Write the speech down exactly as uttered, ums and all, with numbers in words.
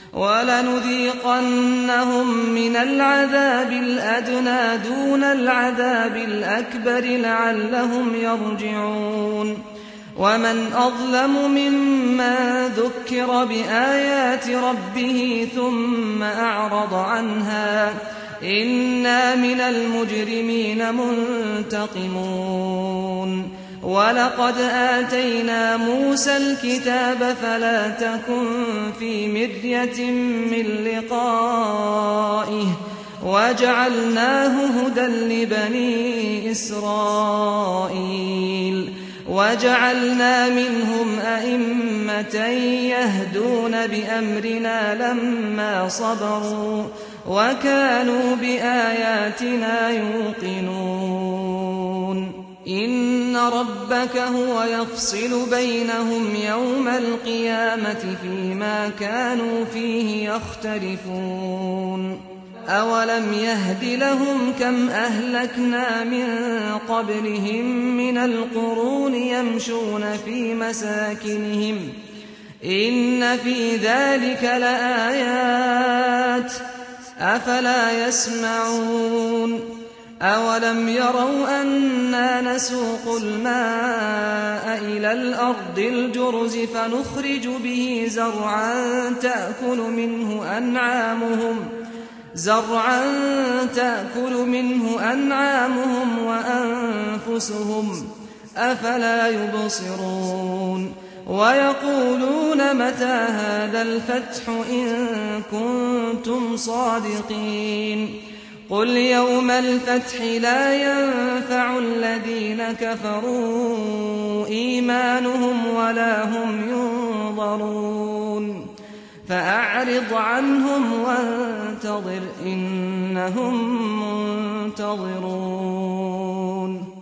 وَلَنُذِيقَنَّهُم مِّنَ الْعَذَابِ الْأَدْنَىٰ دُونَ الْعَذَابِ الْأَكْبَرِ لَعَلَّهُمْ يَرْجِعُونَ وَمَنْ أَظْلَمُ مِمَّن ذُكِّرَ بِآيَاتِ رَبِّهِ ثُمَّ أَعْرَضَ عَنْهَا ۚ إِنَّا مِنَ الْمُجْرِمِينَ مُنتَقِمُونَ وَلَقَدْ آتَيْنَا مُوسَى الْكِتَابَ فَلَا تَكُن فِي مِرْيَةٍ مِّن لِّقَائِهِ وَجَعَلْنَاهُ هُدًى لِّبَنِي إِسْرَائِيلَ وَجَعَلْنَا مِنْهُمْ أَئِمَّةً يَهْدُونَ بِأَمْرِنَا لَمَّا صَبَرُوا وَكَانُوا بِآيَاتِنَا يُوقِنُونَ إِنَّ رَبَّكَ هُوَ يَفْصِلُ بَيْنَهُمْ يَوْمَ الْقِيَامَةِ فِيمَا كَانُوا فِيهِ يَخْتَلِفُونَ أَوَلَمْ يَهْدِ لَهُمْ كَمْ أَهْلَكْنَا مِن قَبْلِهِم مِّنَ الْقُرُونِ يَمْشُونَ فِي مَسَاكِنِهِمْ ۗ إِنَّ فِي ذَلِكَ لَآيَاتٍ ۖ أَفَلَا يَسْمَعُونَ أَوَلَمْ يَرَوْا أَنَّا نَسُوقُ الْمَاءَ إِلَى الْأَرْضِ الْجُرُزِ فَنُخْرِجُ بِهِ زَرْعًا تَأْكُلُ مِنْهُ أَنْعَامُهُمْ زرعا تأكل منه أنعامهم وأنفسهم ۖ أفلا يبصرون ويقولون متى هذا الفتح إن كنتم صادقين قل يوم الفتح لا ينفع الذين كفروا إيمانهم ولا هم ينظرون فأعرض عنهم وانتظر إنهم منتظرون